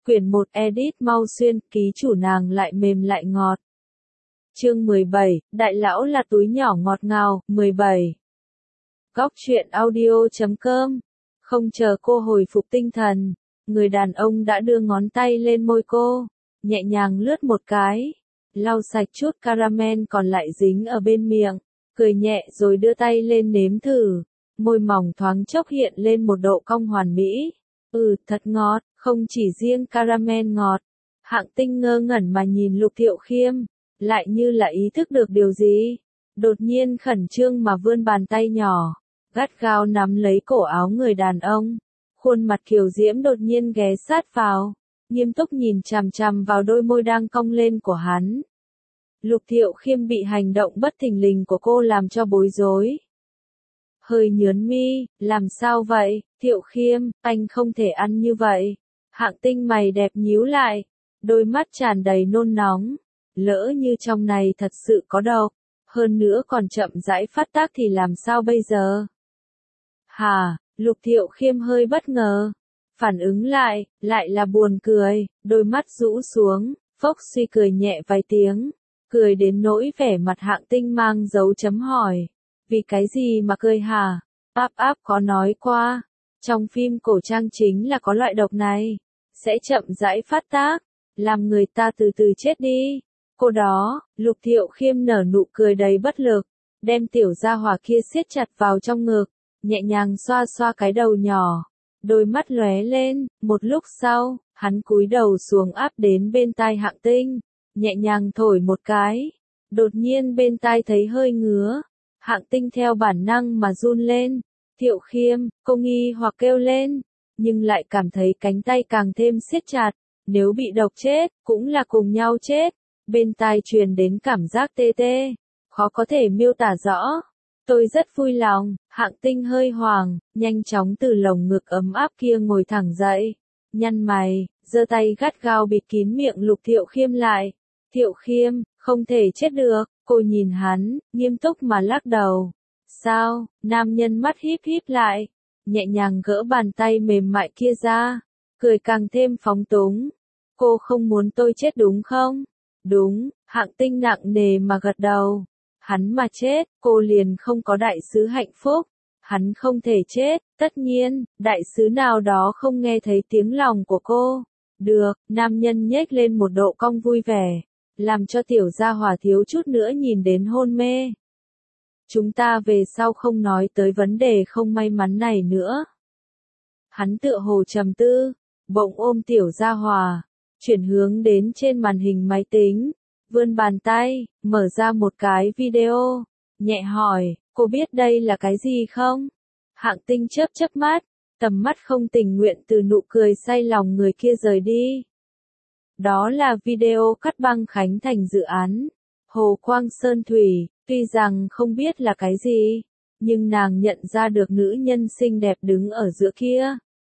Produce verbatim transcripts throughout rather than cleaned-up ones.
Quyển một edit mau xuyên, ký chủ nàng lại mềm lại ngọt. Chương mười bảy, đại lão là túi nhỏ ngọt ngào, mười bảy. Góc truyện audio chấm com. Không chờ cô hồi phục tinh thần, người đàn ông đã đưa ngón tay lên môi cô, nhẹ nhàng lướt một cái, lau sạch chút caramel còn lại dính ở bên miệng, cười nhẹ rồi đưa tay lên nếm thử, môi mỏng thoáng chốc hiện lên một độ cong hoàn mỹ. Ừ, thật ngọt, không chỉ riêng caramel ngọt. Hạng Tinh ngơ ngẩn mà nhìn Lục Thiệu Khiêm, lại như là ý thức được điều gì. Đột nhiên khẩn trương mà vươn bàn tay nhỏ, gắt gao nắm lấy cổ áo người đàn ông. Khuôn mặt kiều diễm đột nhiên ghé sát vào, nghiêm túc nhìn chằm chằm vào đôi môi đang cong lên của hắn. Lục Thiệu Khiêm bị hành động bất thình lình của cô làm cho bối rối. Hơi nhớn mi, làm sao vậy, Thiệu Khiêm, anh không thể ăn như vậy. Hạng Tinh mày đẹp nhíu lại, đôi mắt tràn đầy nôn nóng. Lỡ như trong này thật sự có độc, hơn nữa còn chậm rãi phát tác thì làm sao bây giờ? Hả, Lục Thiệu Khiêm hơi bất ngờ. Phản ứng lại, lại là buồn cười, đôi mắt rũ xuống, phốc suy cười nhẹ vài tiếng. Cười đến nỗi vẻ mặt Hạng Tinh mang dấu chấm hỏi. Vì cái gì mà cười hả? Áp áp có nói qua, trong phim cổ trang chính là có loại độc này, sẽ chậm rãi phát tác, làm người ta từ từ chết đi. Cô đó, Lục Thiệu Khiêm nở nụ cười đầy bất lực, đem tiểu gia hỏa kia siết chặt vào trong ngực, nhẹ nhàng xoa xoa cái đầu nhỏ, đôi mắt lóe lên, một lúc sau, hắn cúi đầu xuống áp đến bên tai Hạng Tinh, nhẹ nhàng thổi một cái, đột nhiên bên tai thấy hơi ngứa. Hạng Tinh theo bản năng mà run lên. Thiệu Khiêm, cô nghi hoặc kêu lên, nhưng lại cảm thấy cánh tay càng thêm siết chặt, nếu bị độc chết, cũng là cùng nhau chết. Bên tai truyền đến cảm giác tê tê, khó có thể miêu tả rõ. Tôi rất vui lòng. Hạng Tinh hơi hoảng, nhanh chóng từ lồng ngực ấm áp kia ngồi thẳng dậy, nhăn mày, giơ tay gắt gao bịt kín miệng Lục Thiệu Khiêm lại. Thiệu Khiêm, không thể chết được. Cô nhìn hắn, nghiêm túc mà lắc đầu. Sao? Nam nhân mắt híp híp lại, nhẹ nhàng gỡ bàn tay mềm mại kia ra, cười càng thêm phóng túng. Cô không muốn tôi chết đúng không? Đúng, Hạng Tinh nặng nề mà gật đầu. Hắn mà chết, cô liền không có đại sứ hạnh phúc. Hắn không thể chết, tất nhiên, đại sứ nào đó không nghe thấy tiếng lòng của cô. Được, nam nhân nhếch lên một độ cong vui vẻ, làm cho tiểu gia hỏa thiếu chút nữa nhìn đến hôn mê. Chúng ta về sau không nói tới vấn đề không may mắn này nữa. Hắn tựa hồ trầm tư, bỗng ôm tiểu gia hỏa, chuyển hướng đến trên màn hình máy tính, vươn bàn tay, mở ra một cái video, nhẹ hỏi, cô biết đây là cái gì không? Hạng Tinh chớp chớp mắt, tầm mắt không tình nguyện từ nụ cười say lòng người kia rời đi. Đó là video cắt băng khánh thành dự án Hồ Quang Sơn Thủy, tuy rằng không biết là cái gì, nhưng nàng nhận ra được nữ nhân xinh đẹp đứng ở giữa kia.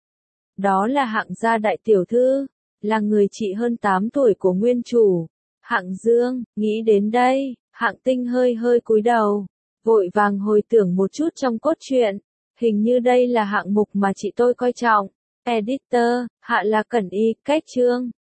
Đó là Hạng gia đại tiểu thư, là người chị hơn tám tuổi của nguyên chủ, Hạng Dương. Nghĩ đến đây, Hạng Tinh hơi hơi cúi đầu, vội vàng hồi tưởng một chút trong cốt truyện, hình như đây là hạng mục mà chị tôi coi trọng. Editor, Hạ là Cẩn Y, cách chương.